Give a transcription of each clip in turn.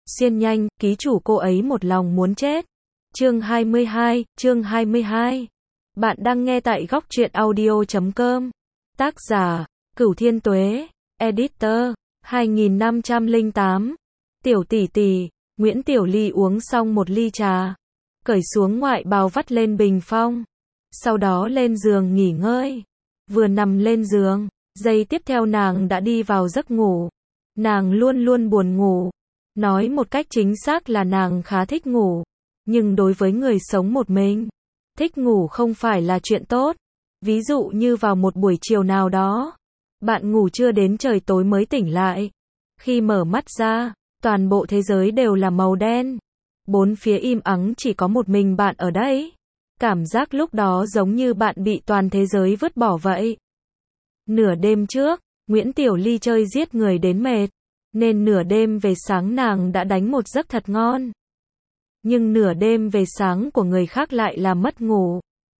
Xiên nhanh, ký chủ cô ấy một lòng muốn chết. Chương 22. Bạn đang nghe tại góc truyện audio.com. Tác giả, Cửu Thiên Tuế, Editor, 2508. Tiểu tỷ tỷ, Nguyễn Tiểu Ly uống xong một ly trà, cởi xuống ngoại bào vắt lên bình phong, sau đó lên giường nghỉ ngơi. Vừa nằm lên giường, giây tiếp theo nàng đã đi vào giấc ngủ. Nàng luôn luôn buồn ngủ. Nói một cách chính xác là nàng khá thích ngủ. Nhưng đối với người sống một mình, thích ngủ không phải là chuyện tốt. Ví dụ như vào một buổi chiều nào đó, bạn ngủ chưa đến trời tối mới tỉnh lại. Khi mở mắt ra, toàn bộ thế giới đều là màu đen. Bốn phía im ắng, chỉ có một mình bạn ở đấy. Cảm giác lúc đó giống như bạn bị toàn thế giới vứt bỏ vậy. Nửa đêm trước, Nguyễn Tiểu Ly chơi giết người đến mệt, nên nửa đêm về sáng nàng đã đánh một giấc thật ngon. Nhưng nửa đêm về sáng của người khác lại là mất ngủ.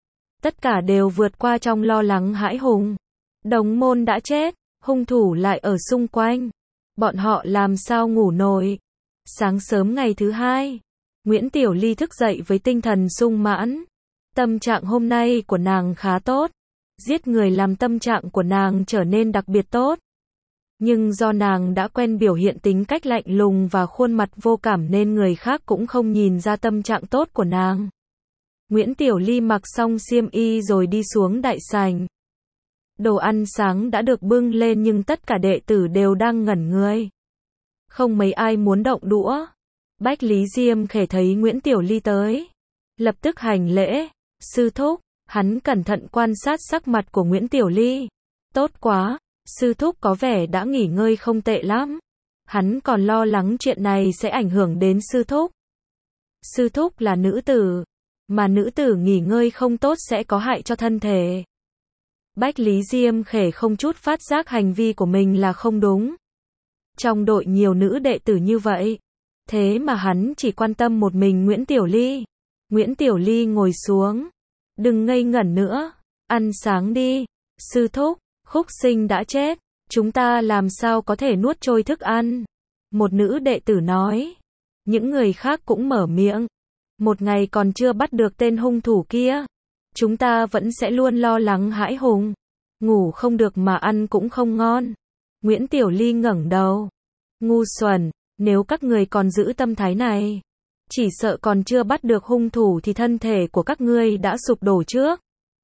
Tất cả đều vượt qua trong lo lắng hãi hùng. Đồng môn đã chết, hung thủ lại ở xung quanh. Bọn họ làm sao ngủ nổi. Sáng sớm ngày thứ hai, Nguyễn Tiểu Ly thức dậy với tinh thần sung mãn. Tâm trạng hôm nay của nàng khá tốt. Giết người làm tâm trạng của nàng trở nên đặc biệt tốt. Nhưng do nàng đã quen biểu hiện tính cách lạnh lùng và khuôn mặt vô cảm nên người khác cũng không nhìn ra tâm trạng tốt của nàng. Nguyễn Tiểu Ly mặc xong xiêm y rồi đi xuống đại sảnh. Đồ ăn sáng đã được bưng lên nhưng tất cả đệ tử đều đang ngẩn người. Không mấy ai muốn động đũa. Bách Lý Diêm Khể thấy Nguyễn Tiểu Ly tới, lập tức hành lễ. Sư thúc. Hắn cẩn thận quan sát sắc mặt của Nguyễn Tiểu Ly. Tốt quá, sư thúc có vẻ đã nghỉ ngơi không tệ lắm. Hắn còn lo lắng chuyện này sẽ ảnh hưởng đến sư thúc. Sư thúc là nữ tử, mà nữ tử nghỉ ngơi không tốt sẽ có hại cho thân thể. Bách Lý Diêm Khể không chút phát giác hành vi của mình là không đúng. Trong đội nhiều nữ đệ tử như vậy, thế mà hắn chỉ quan tâm một mình Nguyễn Tiểu Ly. Nguyễn Tiểu Ly ngồi xuống. Đừng ngây ngẩn nữa, ăn sáng đi. Sư thúc, Khúc Sinh đã chết, chúng ta làm sao có thể nuốt trôi thức ăn? Một nữ đệ tử nói. Những người khác cũng mở miệng. Một ngày còn chưa bắt được tên hung thủ kia, chúng ta vẫn sẽ luôn lo lắng hãi hùng. Ngủ không được mà ăn cũng không ngon. Nguyễn Tiểu Ly ngẩng đầu. Ngu xuẩn, nếu các người còn giữ tâm thái này, chỉ sợ còn chưa bắt được hung thủ thì thân thể của các ngươi đã sụp đổ trước.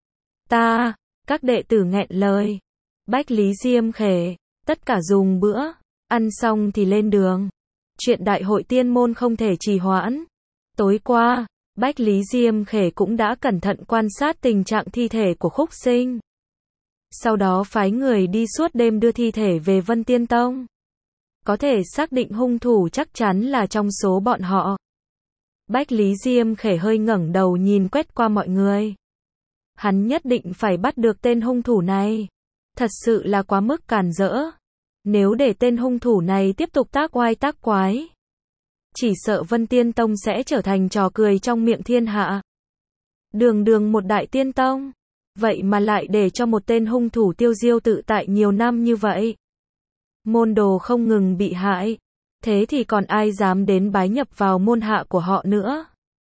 Các đệ tử nghẹn lời. Bách Lý Diêm Khể, tất cả dùng bữa, ăn xong thì lên đường. Chuyện đại hội tiên môn không thể trì hoãn. Tối qua, Bách Lý Diêm Khể cũng đã cẩn thận quan sát tình trạng thi thể của Khúc Sinh. Sau đó phái người đi suốt đêm đưa thi thể về Vân Tiên Tông. Có thể xác định hung thủ chắc chắn là trong số bọn họ. Bách Lý Diêm Khể hơi ngẩng đầu nhìn quét qua mọi người. Hắn nhất định phải bắt được tên hung thủ này. Thật sự là quá mức càn rỡ. Nếu để tên hung thủ này tiếp tục tác oai tác quái, chỉ sợ Vân Tiên Tông sẽ trở thành trò cười trong miệng thiên hạ. Đường đường một đại tiên tông, vậy mà lại để cho một tên hung thủ tiêu diêu tự tại nhiều năm như vậy. Môn đồ không ngừng bị hại. Thế thì còn ai dám đến bái nhập vào môn hạ của họ nữa?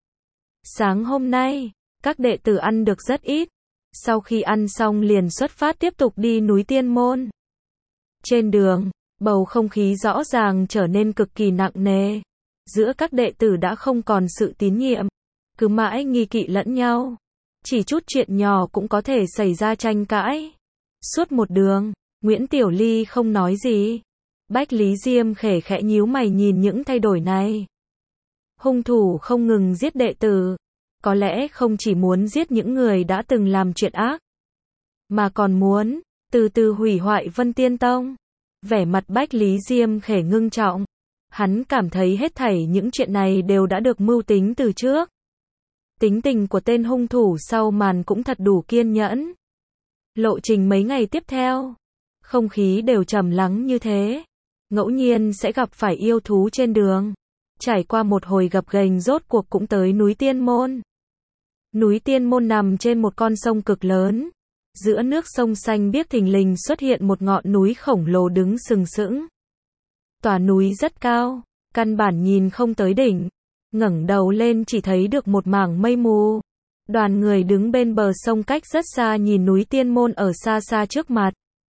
Sáng hôm nay, các đệ tử ăn được rất ít. Sau khi ăn xong liền xuất phát tiếp tục đi núi Tiên Môn. Trên đường, bầu không khí rõ ràng trở nên cực kỳ nặng nề. Giữa các đệ tử đã không còn sự tín nhiệm, cứ mãi nghi kỵ lẫn nhau. Chỉ chút chuyện nhỏ cũng có thể xảy ra tranh cãi. Suốt một đường, Nguyễn Tiểu Ly không nói gì. Bách Lý Diêm Khể khẽ nhíu mày nhìn những thay đổi này. Hung thủ không ngừng giết đệ tử, có lẽ không chỉ muốn giết những người đã từng làm chuyện ác, mà còn muốn từ từ hủy hoại Vân Tiên Tông. Vẻ mặt Bách Lý Diêm Khể ngưng trọng. Hắn cảm thấy hết thảy những chuyện này đều đã được mưu tính từ trước. Tính tình của tên hung thủ sau màn cũng thật đủ kiên nhẫn. Lộ trình mấy ngày tiếp theo, không khí đều trầm lắng như thế. Ngẫu nhiên sẽ gặp phải yêu thú trên đường. Trải qua một hồi gập ghềnh rốt cuộc cũng tới núi Tiên Môn. Núi Tiên Môn nằm trên một con sông cực lớn. Giữa nước sông xanh biếc thình lình xuất hiện một ngọn núi khổng lồ đứng sừng sững. Tòa núi rất cao, căn bản nhìn không tới đỉnh. Ngẩng đầu lên chỉ thấy được một mảng mây mù. Đoàn người đứng bên bờ sông cách rất xa nhìn núi Tiên Môn ở xa xa trước mặt.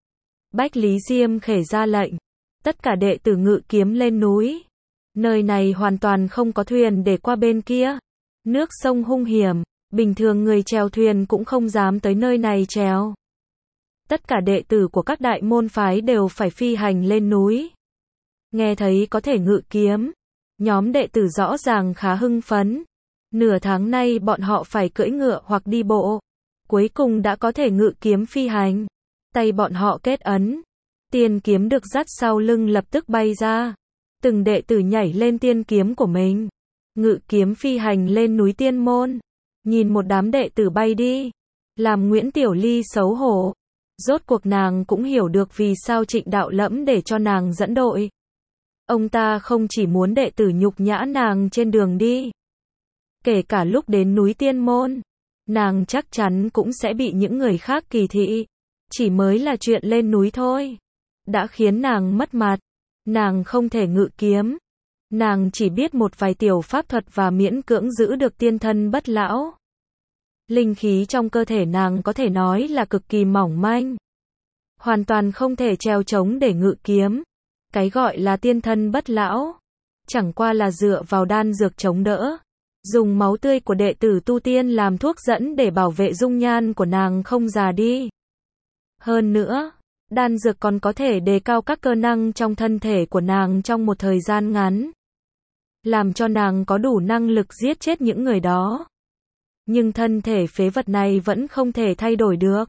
Bách Lý Diêm Khể ra lệnh, tất cả đệ tử ngự kiếm lên núi. Nơi này hoàn toàn không có thuyền để qua bên kia. Nước sông hung hiểm, bình thường người chèo thuyền cũng không dám tới nơi này chèo. Tất cả đệ tử của các đại môn phái đều phải phi hành lên núi. Nghe thấy có thể ngự kiếm, nhóm đệ tử rõ ràng khá hưng phấn. Nửa tháng nay bọn họ phải cưỡi ngựa hoặc đi bộ. Cuối cùng đã có thể ngự kiếm phi hành. Tay bọn họ kết ấn. Tiên kiếm được dắt sau lưng lập tức bay ra. Từng đệ tử nhảy lên tiên kiếm của mình. Ngự kiếm phi hành lên núi Tiên Môn. Nhìn một đám đệ tử bay đi. Làm Nguyễn Tiểu Ly xấu hổ. Rốt cuộc nàng cũng hiểu được vì sao Trịnh Đạo Lẫm để cho nàng dẫn đội. Ông ta không chỉ muốn đệ tử nhục nhã nàng trên đường đi. Kể cả lúc đến núi Tiên Môn, nàng chắc chắn cũng sẽ bị những người khác kỳ thị. Chỉ mới là chuyện lên núi thôi, đã khiến nàng mất mặt. Nàng không thể ngự kiếm. Nàng chỉ biết một vài tiểu pháp thuật và miễn cưỡng giữ được tiên thân bất lão. Linh khí trong cơ thể nàng có thể nói là cực kỳ mỏng manh. Hoàn toàn không thể trèo trống để ngự kiếm. Cái gọi là tiên thân bất lão, chẳng qua là dựa vào đan dược chống đỡ. Dùng máu tươi của đệ tử tu tiên làm thuốc dẫn để bảo vệ dung nhan của nàng không già đi. Hơn nữa, đan dược còn có thể đề cao các cơ năng trong thân thể của nàng trong một thời gian ngắn. Làm cho nàng có đủ năng lực giết chết những người đó. Nhưng thân thể phế vật này vẫn không thể thay đổi được.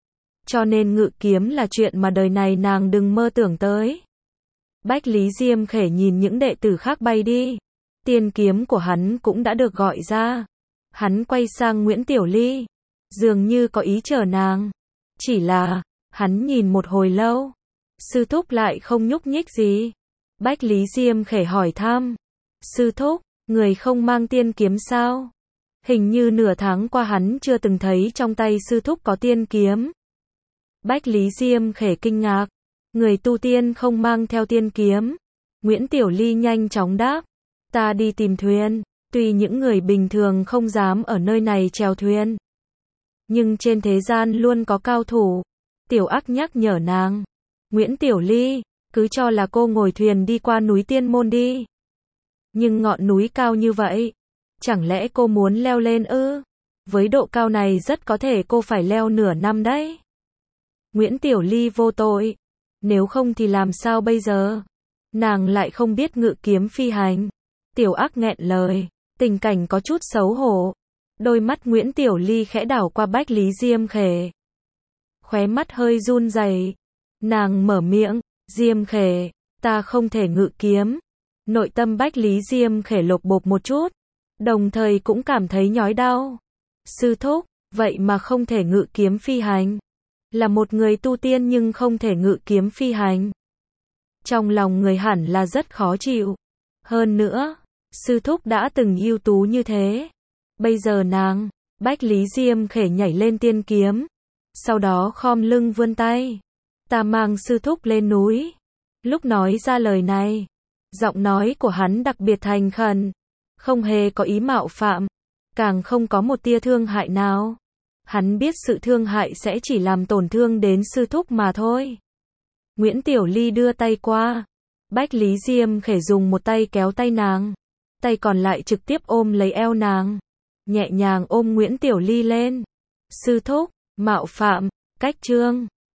Cho nên ngự kiếm là chuyện mà đời này nàng đừng mơ tưởng tới. Bách Lý Diêm Khể nhìn những đệ tử khác bay đi. Tiên kiếm của hắn cũng đã được gọi ra. Hắn quay sang Nguyễn Tiểu Ly. Dường như có ý chờ nàng. Chỉ là, hắn nhìn một hồi lâu. Sư thúc lại không nhúc nhích gì. Bách Lý Diêm Khể hỏi thăm. Sư thúc, người không mang tiên kiếm sao? Hình như nửa tháng qua hắn chưa từng thấy trong tay sư thúc có tiên kiếm. Bách Lý Diêm Khể kinh ngạc. Người tu tiên không mang theo tiên kiếm. Nguyễn Tiểu Ly nhanh chóng đáp. Ta đi tìm thuyền. Tuy những người bình thường không dám ở nơi này chèo thuyền, nhưng trên thế gian luôn có cao thủ. Tiểu Ác nhắc nhở nàng. Nguyễn Tiểu Ly, cứ cho là cô ngồi thuyền đi qua núi Tiên Môn đi. Nhưng ngọn núi cao như vậy, chẳng lẽ cô muốn leo lên ư? Với độ cao này rất có thể cô phải leo nửa năm đấy. Nguyễn Tiểu Ly vô tội. Nếu không thì làm sao bây giờ? Nàng lại không biết ngự kiếm phi hành. Tiểu Ác nghẹn lời, tình cảnh có chút xấu hổ. Đôi mắt Nguyễn Tiểu Ly khẽ đảo qua Bách Lý Diêm Khể. Khóe mắt hơi run rẩy. Nàng mở miệng, Diêm Khể, ta không thể ngự kiếm. Nội tâm Bách Lý Diêm Khể lột bột một chút, đồng thời cũng cảm thấy nhói đau. Sư thúc, vậy mà không thể ngự kiếm phi hành. Là một người tu tiên nhưng không thể ngự kiếm phi hành. Trong lòng người hẳn là rất khó chịu. Hơn nữa, sư thúc đã từng ưu tú như thế. Bây giờ nàng, Bách Lý Diêm Khể nhảy lên tiên kiếm. Sau đó khom lưng vươn tay. Ta mang sư thúc lên núi. Lúc nói ra lời này, giọng nói của hắn đặc biệt thành khẩn. Không hề có ý mạo phạm. Càng không có một tia thương hại nào. Hắn biết sự thương hại sẽ chỉ làm tổn thương đến sư thúc mà thôi. Nguyễn Tiểu Ly đưa tay qua. Bách Lý Diêm Khể dùng một tay kéo tay nàng. Tay còn lại trực tiếp ôm lấy eo nàng. Nhẹ nhàng ôm Nguyễn Tiểu Ly lên. Sư thúc, mạo phạm, cách trương.